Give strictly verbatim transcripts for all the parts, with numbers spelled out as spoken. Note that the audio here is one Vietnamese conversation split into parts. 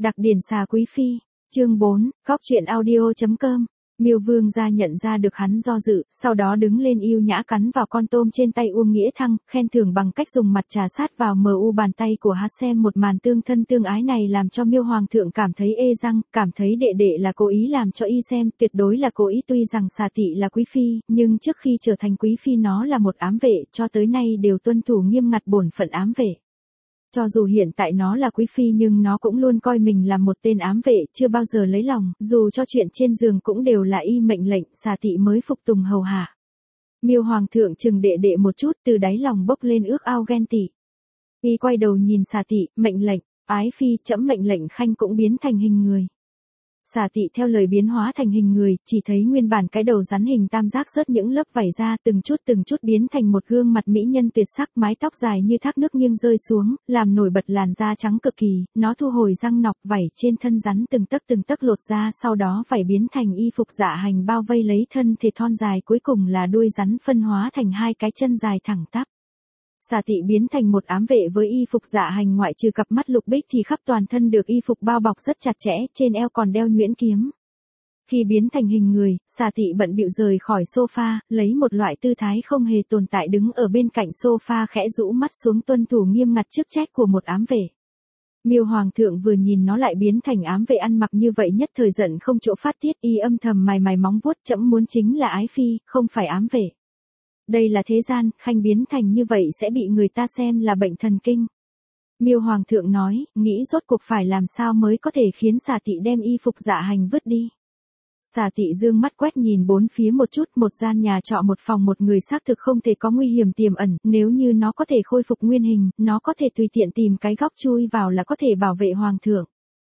Đặc điển xà quý phi, chương bốn, góc truyện audio chấm com. Miêu Vương gia nhận ra được hắn do dự, sau đó đứng lên yêu nhã cắn vào con tôm trên tay Uông Nghĩa Thăng, khen thưởng bằng cách dùng mặt trà sát vào mờ u bàn tay của hắn. Xem một màn tương thân tương ái này làm cho Miêu Hoàng thượng cảm thấy ê răng, cảm thấy đệ đệ là cố ý làm cho y xem, tuyệt đối là cố ý. Tuy rằng xà tị là quý phi, nhưng trước khi trở thành quý phi nó là một ám vệ, cho tới nay đều tuân thủ nghiêm ngặt bổn phận ám vệ. Cho dù hiện tại nó là quý phi nhưng nó cũng luôn coi mình là một tên ám vệ, chưa bao giờ lấy lòng, dù cho chuyện trên giường cũng đều là y mệnh lệnh, xà tị mới phục tùng hầu hạ. Miêu Hoàng thượng chừng đệ đệ một chút, từ đáy lòng bốc lên ước ao ghen tị. Y quay đầu nhìn xà tị, mệnh lệnh, ái phi, trẫm mệnh lệnh khanh cũng biến thành hình người. Xà tị theo lời biến hóa thành hình người, chỉ thấy nguyên bản cái đầu rắn hình tam giác rớt những lớp vảy ra, từng chút từng chút biến thành một gương mặt mỹ nhân tuyệt sắc, mái tóc dài như thác nước nghiêng rơi xuống, làm nổi bật làn da trắng cực kỳ. Nó thu hồi răng nọc, vảy trên thân rắn từng tấc từng tấc lột ra, sau đó vảy biến thành y phục dạ hành bao vây lấy thân thể thon dài, cuối cùng là đuôi rắn phân hóa thành hai cái chân dài thẳng tắp. Xà tị biến thành một ám vệ với y phục dạ hành, ngoại trừ cặp mắt lục bích thì khắp toàn thân được y phục bao bọc rất chặt chẽ, trên eo còn đeo nhuyễn kiếm. Khi biến thành hình người, xà tị bận bịu rời khỏi sofa, lấy một loại tư thái không hề tồn tại đứng ở bên cạnh sofa, khẽ rũ mắt xuống tuân thủ nghiêm ngặt chức trách của một ám vệ. Miêu Hoàng thượng vừa nhìn nó lại biến thành ám vệ ăn mặc như vậy nhất thời giận không chỗ phát tiết, y âm thầm mài mài móng vuốt, trẫm muốn chính là ái phi, không phải ám vệ. Đây là thế gian, khanh biến thành như vậy sẽ bị người ta xem là bệnh thần kinh. Miêu Hoàng thượng nói, nghĩ rốt cuộc phải làm sao mới có thể khiến xà tị đem y phục dạ hành vứt đi. Xà tị dương mắt quét nhìn bốn phía một chút, một gian nhà trọ một phòng một người xác thực không thể có nguy hiểm tiềm ẩn, nếu như nó có thể khôi phục nguyên hình, nó có thể tùy tiện tìm cái góc chui vào là có thể bảo vệ Hoàng thượng.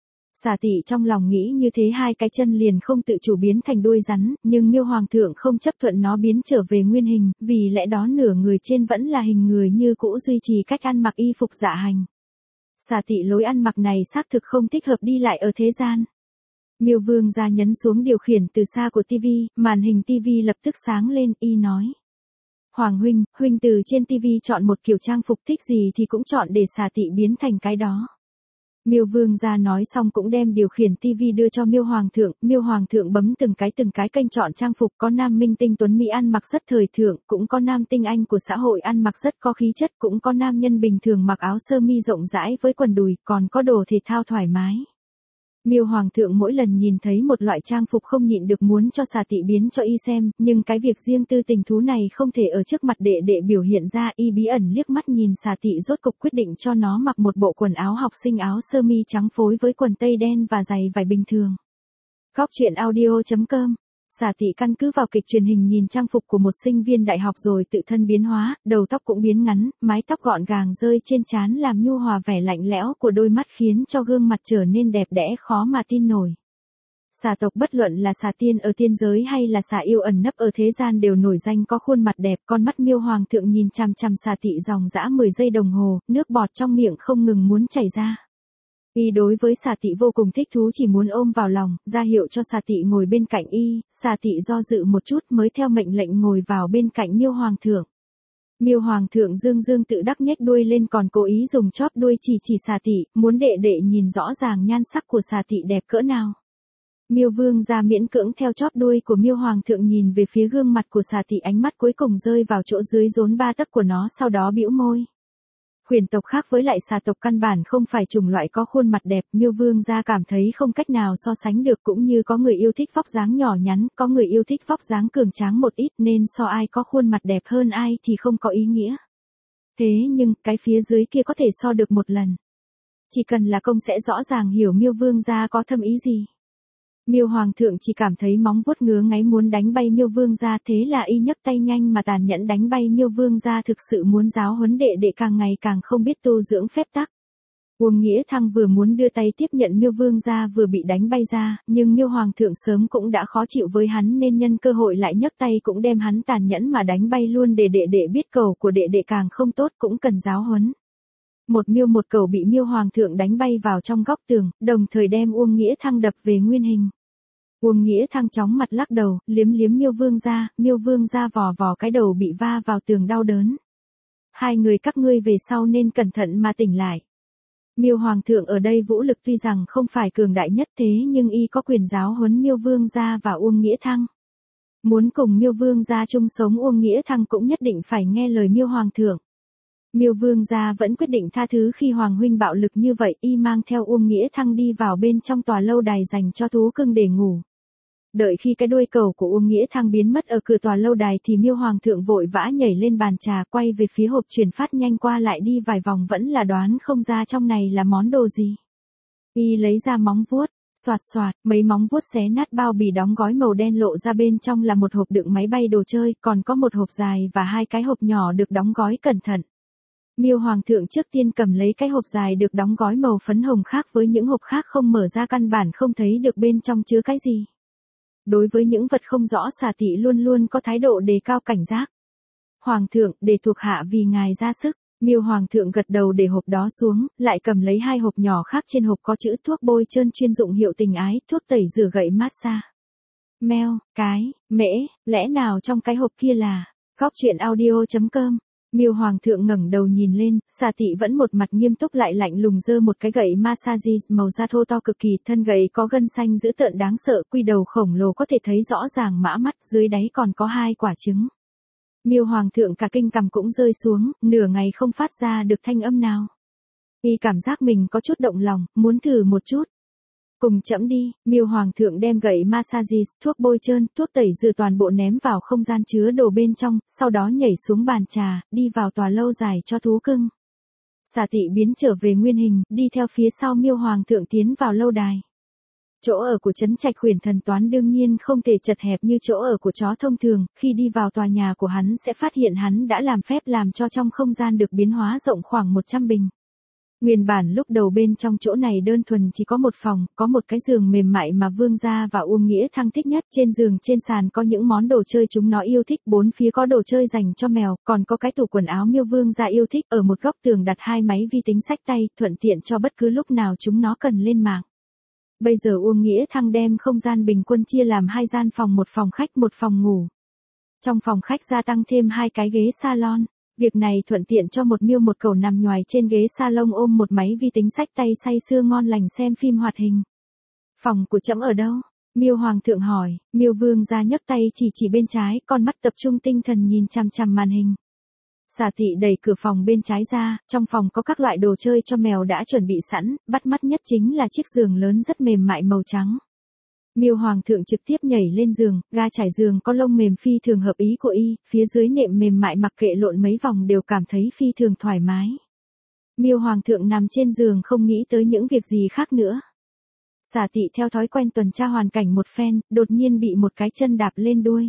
Xà tị trong lòng nghĩ như thế, hai cái chân liền không tự chủ biến thành đuôi rắn, nhưng Miêu Hoàng thượng không chấp thuận nó biến trở về nguyên hình, vì lẽ đó nửa người trên vẫn là hình người như cũ, duy trì cách ăn mặc y phục dạ hành. Xà tị lối ăn mặc này xác thực không thích hợp đi lại ở thế gian. Miêu Vương gia nhấn xuống điều khiển từ xa của tivi, màn hình tivi lập tức sáng lên, y nói. Hoàng huynh, huynh từ trên tivi chọn một kiểu trang phục thích gì thì cũng chọn để xà tị biến thành cái đó. Miêu Vương gia nói xong cũng đem điều khiển tivi đưa cho Miêu Hoàng thượng, Miêu Hoàng thượng bấm từng cái từng cái kênh chọn trang phục, có nam minh tinh tuấn mỹ ăn mặc rất thời thượng, cũng có nam tinh anh của xã hội ăn mặc rất có khí chất, cũng có nam nhân bình thường mặc áo sơ mi rộng rãi với quần đùi, còn có đồ thể thao thoải mái. Miêu Hoàng thượng mỗi lần nhìn thấy một loại trang phục không nhịn được muốn cho xà tị biến cho y xem, nhưng cái việc riêng tư tình thú này không thể ở trước mặt đệ đệ biểu hiện ra, y bí ẩn liếc mắt nhìn xà tị, rốt cục quyết định cho nó mặc một bộ quần áo học sinh, áo sơ mi trắng phối với quần tây đen và giày vải bình thường. Góc truyện audio chấm com. Xà tị căn cứ vào kịch truyền hình nhìn trang phục của một sinh viên đại học rồi tự thân biến hóa, đầu tóc cũng biến ngắn, mái tóc gọn gàng rơi trên trán làm nhu hòa vẻ lạnh lẽo của đôi mắt, khiến cho gương mặt trở nên đẹp đẽ khó mà tin nổi. Xà tộc bất luận là xà tiên ở tiên giới hay là xà yêu ẩn nấp ở thế gian đều nổi danh có khuôn mặt đẹp, con mắt Miêu Hoàng thượng nhìn chằm chằm xà tị dòng dã mười giây đồng hồ, nước bọt trong miệng không ngừng muốn chảy ra. Y đối với xà tị vô cùng thích thú, chỉ muốn ôm vào lòng, ra hiệu cho xà tị ngồi bên cạnh y, xà tị do dự một chút mới theo mệnh lệnh ngồi vào bên cạnh Miêu Hoàng thượng. Miêu Hoàng thượng dương dương tự đắc nhếch đuôi lên, còn cố ý dùng chóp đuôi chỉ chỉ xà tị, muốn đệ đệ nhìn rõ ràng nhan sắc của xà tị đẹp cỡ nào. Miêu Vương gia miễn cưỡng theo chóp đuôi của Miêu Hoàng thượng nhìn về phía gương mặt của xà tị, ánh mắt cuối cùng rơi vào chỗ dưới rốn ba tấc của nó, sau đó bĩu môi. Huyền tộc khác với lại xà tộc căn bản không phải chủng loại có khuôn mặt đẹp, Miêu Vương gia cảm thấy không cách nào so sánh được, cũng như có người yêu thích vóc dáng nhỏ nhắn, có người yêu thích vóc dáng cường tráng một ít, nên so ai có khuôn mặt đẹp hơn ai thì không có ý nghĩa. Thế nhưng, cái phía dưới kia có thể so được một lần. Chỉ cần là công sẽ rõ ràng hiểu Miêu Vương gia có thâm ý gì. Miêu Hoàng thượng chỉ cảm thấy móng vuốt ngứa ngáy muốn đánh bay Miêu Vương gia, thế là y nhấc tay nhanh mà tàn nhẫn đánh bay Miêu Vương gia, thực sự muốn giáo huấn đệ đệ càng ngày càng không biết tu dưỡng phép tắc. Uông Nghĩa Thăng vừa muốn đưa tay tiếp nhận Miêu Vương gia vừa bị đánh bay ra, nhưng Miêu Hoàng thượng sớm cũng đã khó chịu với hắn nên nhân cơ hội lại nhấc tay cũng đem hắn tàn nhẫn mà đánh bay luôn, để đệ đệ biết cầu của đệ đệ càng không tốt, cũng cần giáo huấn. Một miêu một cầu bị Miêu Hoàng thượng đánh bay vào trong góc tường, đồng thời đem Uông Nghĩa Thăng đập về nguyên hình. Uông Nghĩa Thăng chóng mặt lắc đầu, liếm liếm Miêu Vương gia, Miêu Vương gia vò vò cái đầu bị va vào tường đau đớn. Hai người các ngươi về sau nên cẩn thận mà tỉnh lại. Miêu Hoàng thượng ở đây vũ lực tuy rằng không phải cường đại nhất thế nhưng y có quyền giáo huấn Miêu Vương gia và Uông Nghĩa Thăng. Muốn cùng Miêu Vương gia chung sống Uông Nghĩa Thăng cũng nhất định phải nghe lời Miêu Hoàng thượng. Miêu Vương gia vẫn quyết định tha thứ khi Hoàng huynh bạo lực như vậy, y mang theo Uông Nghĩa Thăng đi vào bên trong tòa lâu đài dành cho thú cưng để ngủ. Đợi khi cái đuôi cẩu của Uông Nghĩa Thăng biến mất ở cửa tòa lâu đài thì Miêu Hoàng thượng vội vã nhảy lên bàn trà, quay về phía hộp truyền phát nhanh qua lại đi vài vòng vẫn là đoán không ra trong này là món đồ gì. Y lấy ra móng vuốt, xoạt xoạt, mấy móng vuốt xé nát bao bì đóng gói màu đen, lộ ra bên trong là một hộp đựng máy bay đồ chơi, còn có một hộp dài và hai cái hộp nhỏ được đóng gói cẩn thận. Miêu Hoàng thượng trước tiên cầm lấy cái hộp dài được đóng gói màu phấn hồng, khác với những hộp khác không mở ra căn bản không thấy được bên trong chứa cái gì. Đối với những vật không rõ, Xà Tị luôn luôn có thái độ đề cao cảnh giác. Hoàng thượng, để thuộc hạ vì ngài ra sức. Miêu Hoàng thượng gật đầu để hộp đó xuống, lại cầm lấy hai hộp nhỏ khác, trên hộp có chữ thuốc bôi trơn chuyên dụng hiệu tình ái, thuốc tẩy rửa gậy massage. Meo, cái, mễ, lẽ nào trong cái hộp kia là Góc truyện audio chấm com. Miêu Hoàng thượng ngẩng đầu nhìn lên, Xà Tị vẫn một mặt nghiêm túc lại lạnh lùng giơ một cái gậy massage màu da thô to cực kỳ, thân gậy có gân xanh dữ tợn đáng sợ, quy đầu khổng lồ có thể thấy rõ ràng mã mắt, dưới đáy còn có hai quả trứng. Miêu Hoàng thượng cả kinh, cằm cũng rơi xuống, nửa ngày không phát ra được thanh âm nào. Y cảm giác mình có chút động lòng, muốn thử một chút. Cùng chẫm đi. Miêu Hoàng thượng đem gậy massage, thuốc bôi trơn, thuốc tẩy rửa toàn bộ ném vào không gian chứa đồ bên trong, sau đó nhảy xuống bàn trà, đi vào tòa lâu dài cho thú cưng. Xà Tị biến trở về nguyên hình, đi theo phía sau Miêu Hoàng thượng tiến vào lâu đài. Chỗ ở của trấn trạch Huyền Thần Toán đương nhiên không thể chật hẹp như chỗ ở của chó thông thường, khi đi vào tòa nhà của hắn sẽ phát hiện hắn đã làm phép làm cho trong không gian được biến hóa rộng khoảng một trăm bình. Nguyên bản lúc đầu bên trong chỗ này đơn thuần chỉ có một phòng, có một cái giường mềm mại mà Vương gia và Uông Nghĩa Thăng thích nhất, trên giường trên sàn có những món đồ chơi chúng nó yêu thích, bốn phía có đồ chơi dành cho mèo, còn có cái tủ quần áo Miêu Vương gia yêu thích, ở một góc tường đặt hai máy vi tính xách tay, thuận tiện cho bất cứ lúc nào chúng nó cần lên mạng. Bây giờ Uông Nghĩa Thăng đem không gian bình quân chia làm hai gian phòng, một phòng khách một phòng ngủ. Trong phòng khách gia tăng thêm hai cái ghế salon. Việc này thuận tiện cho một miêu một cẩu nằm nhoài trên ghế salon ôm một máy vi tính xách tay say sưa ngon lành xem phim hoạt hình. Phòng của trẫm ở đâu? Miêu Hoàng thượng hỏi. Miêu Vương gia nhấc tay chỉ chỉ bên trái, con mắt tập trung tinh thần nhìn chằm chằm màn hình. Xà Tị đẩy cửa phòng bên trái ra, trong phòng có các loại đồ chơi cho mèo đã chuẩn bị sẵn, bắt mắt nhất chính là chiếc giường lớn rất mềm mại màu trắng. Miêu Hoàng thượng trực tiếp nhảy lên giường, ga trải giường có lông mềm phi thường hợp ý của y, phía dưới nệm mềm mại mặc kệ lộn mấy vòng đều cảm thấy phi thường thoải mái. Miêu Hoàng thượng nằm trên giường không nghĩ tới những việc gì khác nữa. Xà Tị theo thói quen tuần tra hoàn cảnh một phen, đột nhiên bị một cái chân đạp lên đuôi.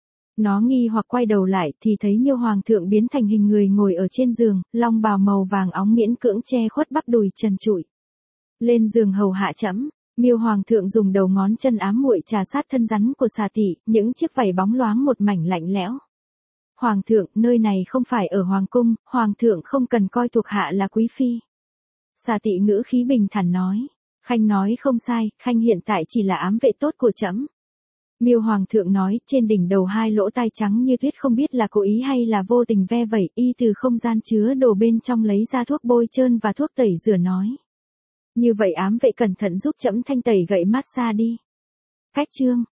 Nó nghi hoặc quay đầu lại thì thấy Miêu Hoàng thượng biến thành hình người ngồi ở trên giường, long bào màu vàng óng miễn cưỡng che khuất bắp đùi trần trụi. Lên giường hầu hạ trẫm. Miêu Hoàng thượng dùng đầu ngón chân ám muội trà sát thân rắn của Xà Tị, những chiếc vảy bóng loáng một mảnh lạnh lẽo. Hoàng thượng, nơi này không phải ở hoàng cung, hoàng thượng không cần coi thuộc hạ là quý phi. Xà Tị ngữ khí bình thản nói. Khanh nói không sai, Khanh hiện tại chỉ là ám vệ tốt của trẫm. Miêu Hoàng thượng nói, trên đỉnh đầu hai lỗ tai trắng như tuyết, không biết là cố ý hay là vô tình ve vẩy, y từ không gian chứa đồ bên trong lấy ra thuốc bôi trơn và thuốc tẩy rửa nói. Như vậy ám vệ cẩn thận giúp trẫm thanh tẩy gậy massage đi. Cách chương.